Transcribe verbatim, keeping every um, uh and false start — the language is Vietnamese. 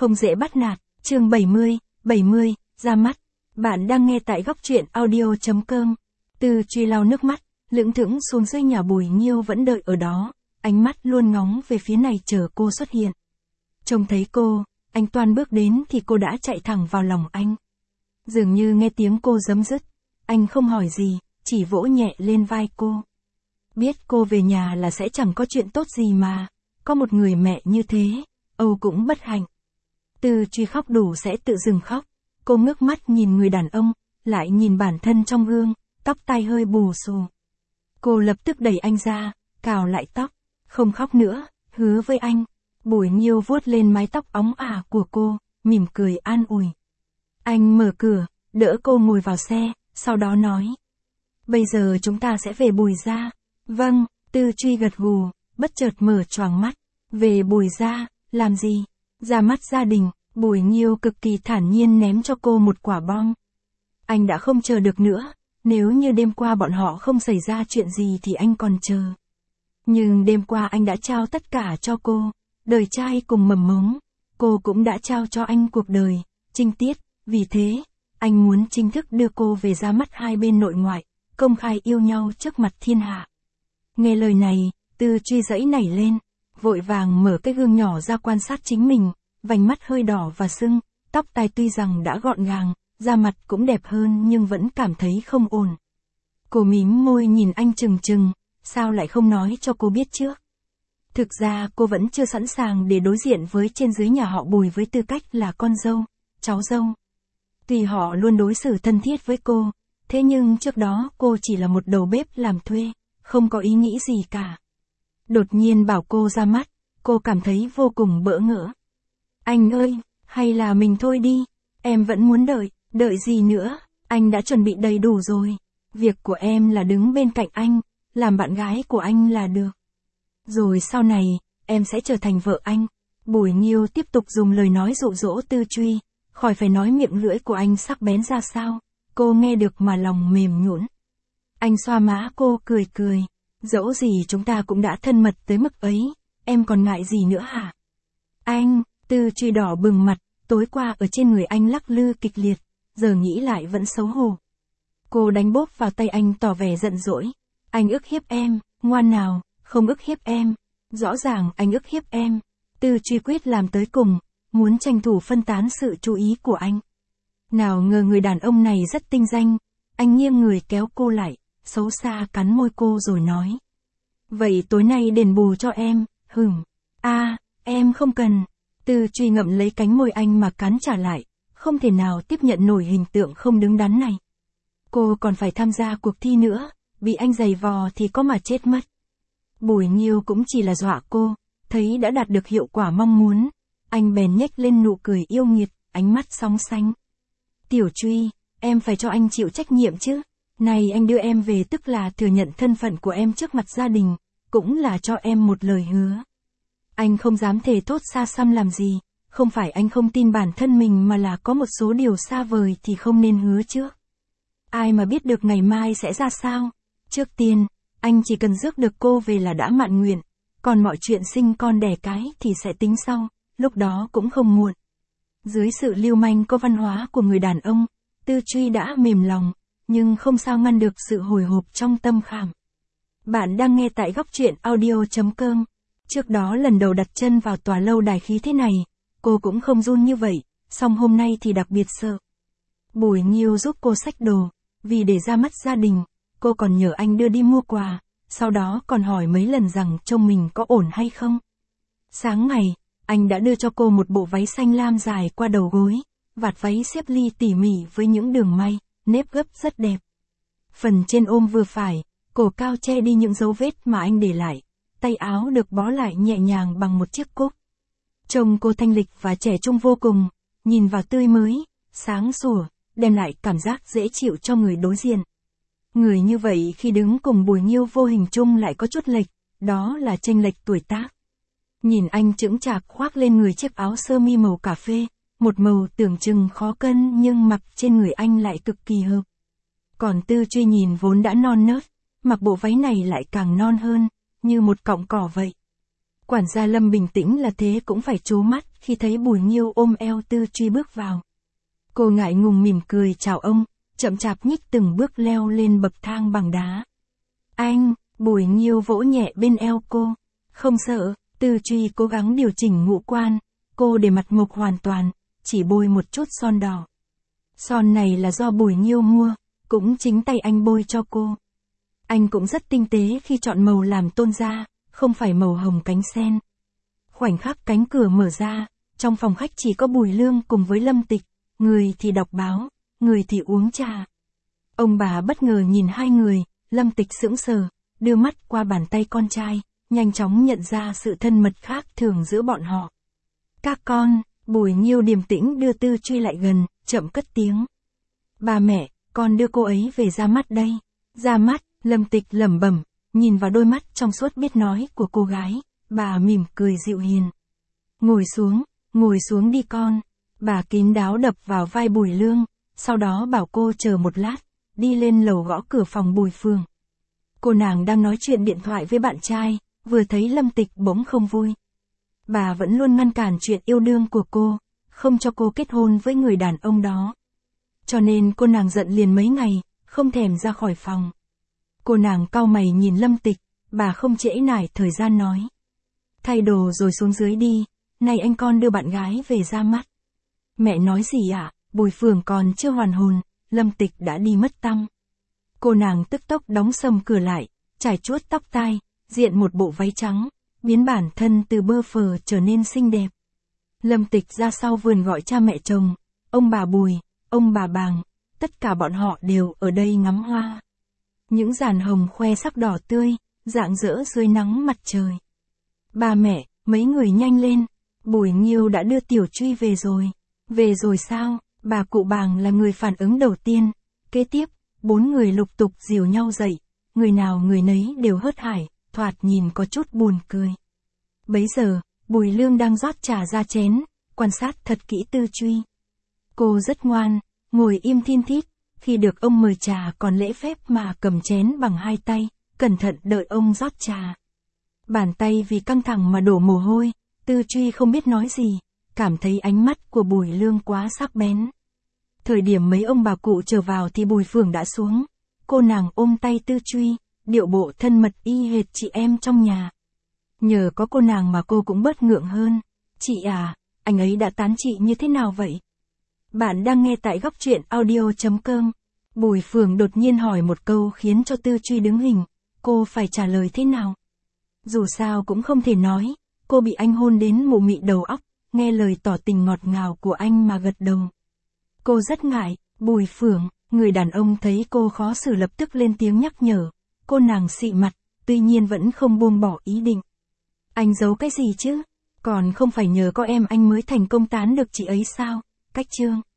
không dễ bắt nạt, chương bảy mươi, bảy mươi, ra mắt. Bạn đang nghe tại góc truyện audio chấm com. Tư Truy lau nước mắt, lững thững xuống dưới nhà Bùi Nghiêu vẫn đợi ở đó, ánh mắt luôn ngóng về phía này chờ cô xuất hiện. Trông thấy cô, anh toan bước đến thì cô đã chạy thẳng vào lòng anh. Dường như nghe tiếng cô giấm dứt, anh không hỏi gì, chỉ vỗ nhẹ lên vai cô. Biết cô về nhà là sẽ chẳng có chuyện tốt gì mà, có một người mẹ như thế, Âu cũng bất hạnh. Tư Truy khóc đủ sẽ tự dừng khóc, cô ngước mắt nhìn người đàn ông, lại nhìn bản thân trong gương, tóc tai hơi bù xù. Cô lập tức đẩy anh ra, cào lại tóc, không khóc nữa, hứa với anh. Bùi Nghiêu vuốt lên mái tóc óng ả của cô, mỉm cười an ủi. Anh mở cửa, đỡ cô ngồi vào xe, sau đó nói. Bây giờ chúng ta sẽ về Bùi gia. Vâng, Tư Truy gật gù, bất chợt mở choàng mắt. Về Bùi gia, làm gì? Ra mắt gia đình, Bùi Nghiêu cực kỳ thản nhiên ném cho cô một quả bom. Anh đã không chờ được nữa, nếu như đêm qua bọn họ không xảy ra chuyện gì thì anh còn chờ. Nhưng đêm qua anh đã trao tất cả cho cô, đời trai cùng mầm mống, cô cũng đã trao cho anh cuộc đời, trinh tiết, vì thế, anh muốn chính thức đưa cô về ra mắt hai bên nội ngoại, công khai yêu nhau trước mặt thiên hạ. Nghe lời này, Tư Truy giãy nảy lên, vội vàng mở cái gương nhỏ ra quan sát chính mình, vành mắt hơi đỏ và sưng, tóc tai tuy rằng đã gọn gàng, da mặt cũng đẹp hơn nhưng vẫn cảm thấy không ổn. Cô mím môi nhìn anh chừng chừng, sao lại không nói cho cô biết trước? Thực ra cô vẫn chưa sẵn sàng để đối diện với trên dưới nhà họ Bùi với tư cách là con dâu, cháu dâu. Tuy họ luôn đối xử thân thiết với cô, thế nhưng trước đó cô chỉ là một đầu bếp làm thuê, không có ý nghĩ gì cả. Đột nhiên bảo cô ra mắt, cô cảm thấy vô cùng bỡ ngỡ. Anh ơi, hay là mình thôi đi, em vẫn muốn đợi, đợi gì nữa, anh đã chuẩn bị đầy đủ rồi. Việc của em là đứng bên cạnh anh, làm bạn gái của anh là được. Rồi sau này, em sẽ trở thành vợ anh. Bùi Nghiêu tiếp tục dùng lời nói dụ dỗ Tư Truy, khỏi phải nói miệng lưỡi của anh sắc bén ra sao, cô nghe được mà lòng mềm nhũn. Anh xoa má cô cười cười, dẫu gì chúng ta cũng đã thân mật tới mức ấy, em còn ngại gì nữa hả? Anh, Tư Truy đỏ bừng mặt, tối qua ở trên người anh lắc lư kịch liệt, giờ nghĩ lại vẫn xấu hổ. Cô đánh bốp vào tay anh tỏ vẻ giận dỗi. Anh ức hiếp em, ngoan nào, không ức hiếp em. Rõ ràng anh ức hiếp em. Tư Truy quyết làm tới cùng, muốn tranh thủ phân tán sự chú ý của anh. Nào ngờ người đàn ông này rất tinh danh. Anh nghiêng người kéo cô lại, xấu xa cắn môi cô rồi nói. Vậy tối nay đền bù cho em, hửm. À, em không cần. Tư Truy ngậm lấy cánh môi anh mà cắn trả lại, không thể nào tiếp nhận nổi hình tượng không đứng đắn này. Cô còn phải tham gia cuộc thi nữa, bị anh giày vò thì có mà chết mất. Bùi Nghiêu cũng chỉ là dọa cô, thấy đã đạt được hiệu quả mong muốn, anh bèn nhếch lên nụ cười yêu nghiệt, ánh mắt sóng sánh. Tiểu Truy, em phải cho anh chịu trách nhiệm chứ, này anh đưa em về tức là thừa nhận thân phận của em trước mặt gia đình, cũng là cho em một lời hứa. Anh không dám thề thốt xa xăm làm gì, không phải anh không tin bản thân mình mà là có một số điều xa vời thì không nên hứa trước. Ai mà biết được ngày mai sẽ ra sao? Trước tiên, anh chỉ cần rước được cô về là đã mạn nguyện, còn mọi chuyện sinh con đẻ cái thì sẽ tính sau, lúc đó cũng không muộn. Dưới sự lưu manh có văn hóa của người đàn ông, Tư Truy đã mềm lòng, nhưng không sao ngăn được sự hồi hộp trong tâm khảm. Bạn đang nghe tại góc truyện audio chấm com. Trước đó lần đầu đặt chân vào tòa lâu đài khí thế này, cô cũng không run như vậy, song hôm nay thì đặc biệt sợ. Bùi Nghiêu giúp cô xách đồ, vì để ra mắt gia đình, cô còn nhờ anh đưa đi mua quà, sau đó còn hỏi mấy lần rằng trông mình có ổn hay không. Sáng ngày, anh đã đưa cho cô một bộ váy xanh lam dài qua đầu gối, vạt váy xếp ly tỉ mỉ với những đường may, nếp gấp rất đẹp. Phần trên ôm vừa phải, cổ cao che đi những dấu vết mà anh để lại, tay áo được bó lại nhẹ nhàng bằng một chiếc cúc. Trông cô thanh lịch và trẻ trung vô cùng, nhìn vào tươi mới, sáng sủa, đem lại cảm giác dễ chịu cho người đối diện. Người như vậy khi đứng cùng Bùi Nghiêu vô hình chung lại có chút lệch, đó là chênh lệch tuổi tác. Nhìn anh chững chạc khoác lên người chiếc áo sơ mi màu cà phê, một màu tưởng chừng khó cân nhưng mặc trên người anh lại cực kỳ hợp. Còn Tư Truy nhìn vốn đã non nớt, mặc bộ váy này lại càng non hơn, như một cọng cỏ vậy. Quản gia Lâm bình tĩnh là thế cũng phải trố mắt khi thấy Bùi Nghiêu ôm eo Tư Truy bước vào. Cô ngại ngùng mỉm cười chào ông, chậm chạp nhích từng bước leo lên bậc thang bằng đá. Anh, Bùi Nghiêu vỗ nhẹ bên eo cô. Không sợ, Tư Truy cố gắng điều chỉnh ngũ quan, cô để mặt mộc hoàn toàn, chỉ bôi một chút son đỏ. Son này là do Bùi Nghiêu mua, cũng chính tay anh bôi cho cô. Anh cũng rất tinh tế khi chọn màu làm tôn da, không phải màu hồng cánh sen. Khoảnh khắc cánh cửa mở ra, trong phòng khách chỉ có Bùi Lương cùng với Lâm Tịch, người thì đọc báo, người thì uống trà. Ông bà bất ngờ nhìn hai người, Lâm Tịch sững sờ, đưa mắt qua bàn tay con trai, nhanh chóng nhận ra sự thân mật khác thường giữa bọn họ. Các con, Bùi Nghiêu điềm tĩnh đưa Tư Truy lại gần, chậm cất tiếng. Ba mẹ, con đưa cô ấy về ra mắt đây. Ra mắt, Lâm Tịch lẩm bẩm, nhìn vào đôi mắt trong suốt biết nói của cô gái, bà mỉm cười dịu hiền. Ngồi xuống, ngồi xuống đi con. Bà kín đáo đập vào vai Bùi Lương, sau đó bảo cô chờ một lát, đi lên lầu gõ cửa phòng Bùi Phường. Cô nàng đang nói chuyện điện thoại với bạn trai, vừa thấy Lâm Tịch bỗng không vui. Bà vẫn luôn ngăn cản chuyện yêu đương của cô, không cho cô kết hôn với người đàn ông đó. Cho nên cô nàng giận liền mấy ngày, không thèm ra khỏi phòng. Cô nàng cau mày nhìn Lâm Tịch, bà không trễ nải thời gian nói. Thay đồ rồi xuống dưới đi, này anh con đưa bạn gái về ra mắt. Mẹ nói gì ạ? À? Bùi Phường còn chưa hoàn hồn, Lâm Tịch đã đi mất tăm. Cô nàng tức tốc đóng sầm cửa lại, trải chuốt tóc tai, diện một bộ váy trắng, biến bản thân từ bơ phờ trở nên xinh đẹp. Lâm Tịch ra sau vườn gọi cha mẹ chồng, ông bà Bùi, ông bà Bàng, tất cả bọn họ đều ở đây ngắm hoa. Những giàn hồng khoe sắc đỏ tươi, rạng rỡ dưới nắng mặt trời. Ba mẹ, mấy người nhanh lên, Bùi Nghiêu đã đưa Tiểu Truy về rồi. Về rồi sao? Bà cụ Bàng là người phản ứng đầu tiên. Kế tiếp, bốn người lục tục dìu nhau dậy, người nào người nấy đều hớt hải, thoạt nhìn có chút buồn cười. Bấy giờ, Bùi Lương đang rót trà ra chén, quan sát thật kỹ Tư Truy. Cô rất ngoan, ngồi im thin thít, khi được ông mời trà còn lễ phép mà cầm chén bằng hai tay, cẩn thận đợi ông rót trà. Bàn tay vì căng thẳng mà đổ mồ hôi, Tư Truy không biết nói gì, cảm thấy ánh mắt của Bùi Lương quá sắc bén. Thời điểm mấy ông bà cụ trở vào thì Bùi Phường đã xuống, cô nàng ôm tay Tư Truy, điệu bộ thân mật y hệt chị em trong nhà. Nhờ có cô nàng mà cô cũng bớt ngượng hơn. Chị à, anh ấy đã tán chị như thế nào vậy? Bạn đang nghe tại góc truyện audio chấm com. Bùi Phường đột nhiên hỏi một câu khiến cho Tư Truy đứng hình, cô phải trả lời thế nào? Dù sao cũng không thể nói, cô bị anh hôn đến mụ mị đầu óc, nghe lời tỏ tình ngọt ngào của anh mà gật đầu. Cô rất ngại, Bùi Phường, người đàn ông thấy cô khó xử lập tức lên tiếng nhắc nhở, cô nàng xị mặt, tuy nhiên vẫn không buông bỏ ý định. Anh giấu cái gì chứ? Còn không phải nhờ có em anh mới thành công tán được chị ấy sao? Cách chương.